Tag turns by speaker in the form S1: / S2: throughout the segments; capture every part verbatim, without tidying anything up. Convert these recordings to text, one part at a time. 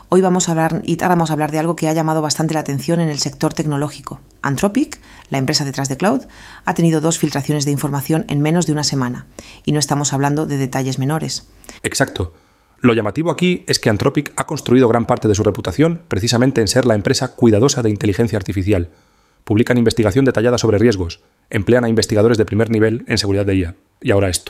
S1: Hoy vamos a hablar, y ahora vamos a hablar de algo que ha llamado bastante la atención en el sector tecnológico. Anthropic, la empresa detrás de Claude, ha tenido dos filtraciones de información en menos de una semana. Y no estamos hablando de detalles menores.
S2: Exacto. Lo llamativo aquí es que Anthropic ha construido gran parte de su reputación precisamente en ser la empresa cuidadosa de inteligencia artificial. Publican investigación detallada sobre riesgos, emplean a investigadores de primer nivel en seguridad de I A. Y ahora esto.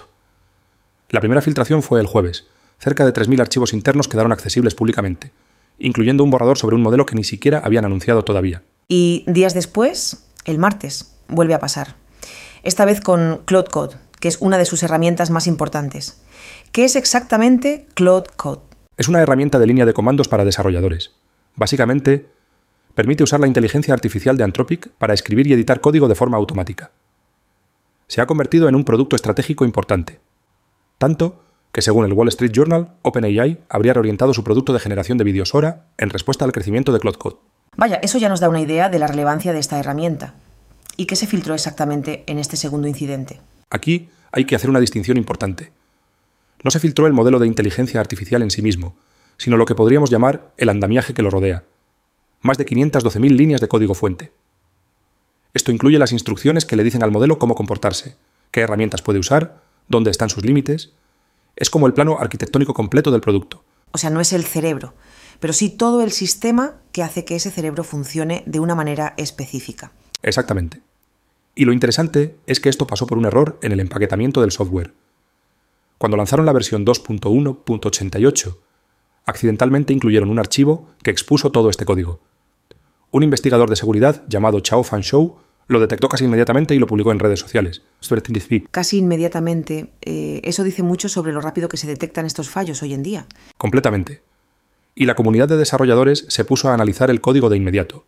S2: La primera filtración fue el jueves. Cerca de tres mil archivos internos quedaron accesibles públicamente, incluyendo un borrador sobre un modelo que ni siquiera habían anunciado todavía.
S1: Y días después, el martes, vuelve a pasar. Esta vez con Claude Code, que es una de sus herramientas más importantes. ¿Qué es exactamente Claude Code?
S2: Es una herramienta de línea de comandos para desarrolladores. Básicamente, permite usar la inteligencia artificial de Anthropic para escribir y editar código de forma automática. Se ha convertido en un producto estratégico importante. Tanto que, según el Wall Street Journal, OpenAI habría reorientado su producto de generación de vídeos Sora en respuesta al crecimiento de Claude Code.
S1: Vaya, eso ya nos da una idea de la relevancia de esta herramienta. ¿Y qué se filtró exactamente en este segundo incidente?
S2: Aquí hay que hacer una distinción importante. No se filtró el modelo de inteligencia artificial en sí mismo, sino lo que podríamos llamar el andamiaje que lo rodea. Más de quinientas doce mil líneas de código fuente. Esto incluye las instrucciones que le dicen al modelo cómo comportarse, qué herramientas puede usar, dónde están sus límites. Es como el plano arquitectónico completo del producto.
S1: O sea, no es el cerebro, pero sí todo el sistema que hace que ese cerebro funcione de una manera específica.
S2: Exactamente. Y lo interesante es que esto pasó por un error en el empaquetamiento del software. Cuando lanzaron la versión dos punto uno punto ochenta y ocho, accidentalmente incluyeron un archivo que expuso todo este código. Un investigador de seguridad llamado Chao Fan Shou lo detectó casi inmediatamente y lo publicó en redes sociales.
S1: Casi inmediatamente. Eh, eso dice mucho sobre lo rápido que se detectan estos fallos hoy en día.
S2: Completamente. Y la comunidad de desarrolladores se puso a analizar el código de inmediato.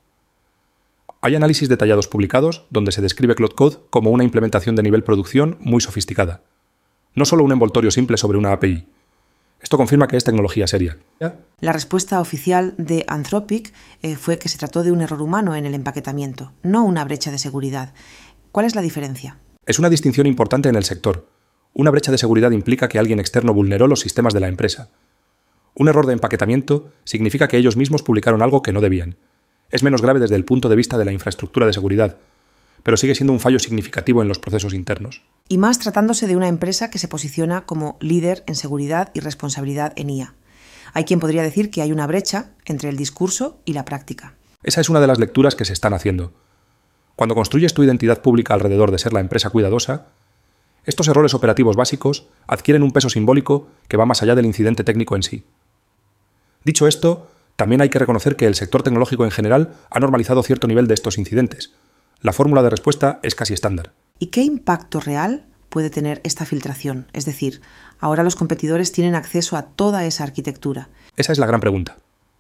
S2: Hay análisis detallados publicados donde se describe Claude Code como una implementación de nivel producción muy sofisticada. No solo un envoltorio simple sobre una A P I. Esto confirma que es tecnología seria.
S1: La respuesta oficial de Anthropic eh, fue que se trató de un error humano en el empaquetamiento, no una brecha de seguridad. ¿Cuál es la diferencia?
S2: Es una distinción importante en el sector. Una brecha de seguridad implica que alguien externo vulneró los sistemas de la empresa. Un error de empaquetamiento significa que ellos mismos publicaron algo que no debían. Es menos grave desde el punto de vista de la infraestructura de seguridad, pero sigue siendo un fallo significativo en los procesos internos.
S1: Y más tratándose de una empresa que se posiciona como líder en seguridad y responsabilidad en I A. Hay quien podría decir que hay una brecha entre el discurso y la práctica.
S2: Esa es una de las lecturas que se están haciendo. Cuando construyes tu identidad pública alrededor de ser la empresa cuidadosa, estos errores operativos básicos adquieren un peso simbólico que va más allá del incidente técnico en sí. Dicho esto, también hay que reconocer que el sector tecnológico en general ha normalizado cierto nivel de estos incidentes. La fórmula de respuesta es casi estándar.
S1: ¿Y qué impacto real puede tener esta filtración? Es decir, ahora los competidores tienen acceso a toda esa arquitectura.
S2: Esa es la gran pregunta.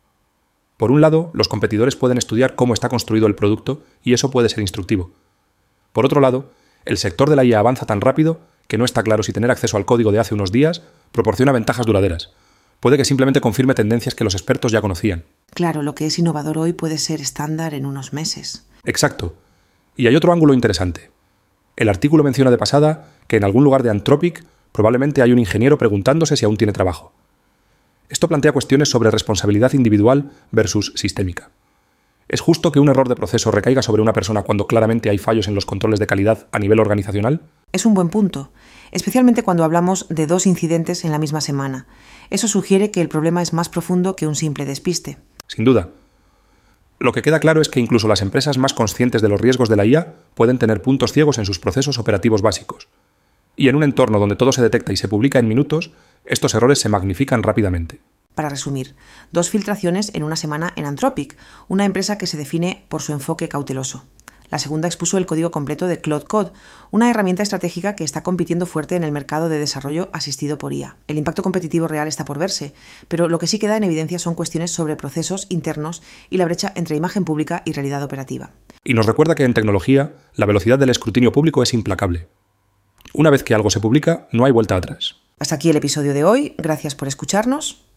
S2: Por un lado, los competidores pueden estudiar cómo está construido el producto y eso puede ser instructivo. Por otro lado, el sector de la I A avanza tan rápido que no está claro si tener acceso al código de hace unos días proporciona ventajas duraderas. Puede que simplemente confirme tendencias que los expertos ya conocían.
S1: Claro, lo que es innovador hoy puede ser estándar en unos meses.
S2: Exacto. Y hay otro ángulo interesante. El artículo menciona de pasada que en algún lugar de Anthropic probablemente hay un ingeniero preguntándose si aún tiene trabajo. Esto plantea cuestiones sobre responsabilidad individual versus sistémica. ¿Es justo que un error de proceso recaiga sobre una persona cuando claramente hay fallos en los controles de calidad a nivel organizacional?
S1: Es un buen punto, especialmente cuando hablamos de dos incidentes en la misma semana. Eso sugiere que el problema es más profundo que un simple despiste.
S2: Sin duda. Lo que queda claro es que incluso las empresas más conscientes de los riesgos de la I A pueden tener puntos ciegos en sus procesos operativos básicos. Y en un entorno donde todo se detecta y se publica en minutos, estos errores se magnifican rápidamente.
S1: Para resumir, dos filtraciones en una semana en Anthropic, una empresa que se define por su enfoque cauteloso. La segunda expuso el código completo de Claude Code, una herramienta estratégica que está compitiendo fuerte en el mercado de desarrollo asistido por I A. El impacto competitivo real está por verse, pero lo que sí queda en evidencia son cuestiones sobre procesos internos y la brecha entre imagen pública y realidad operativa.
S2: Y nos recuerda que en tecnología, la velocidad del escrutinio público es implacable. Una vez que algo se publica, no hay vuelta atrás.
S1: Hasta aquí el episodio de hoy. Gracias por escucharnos.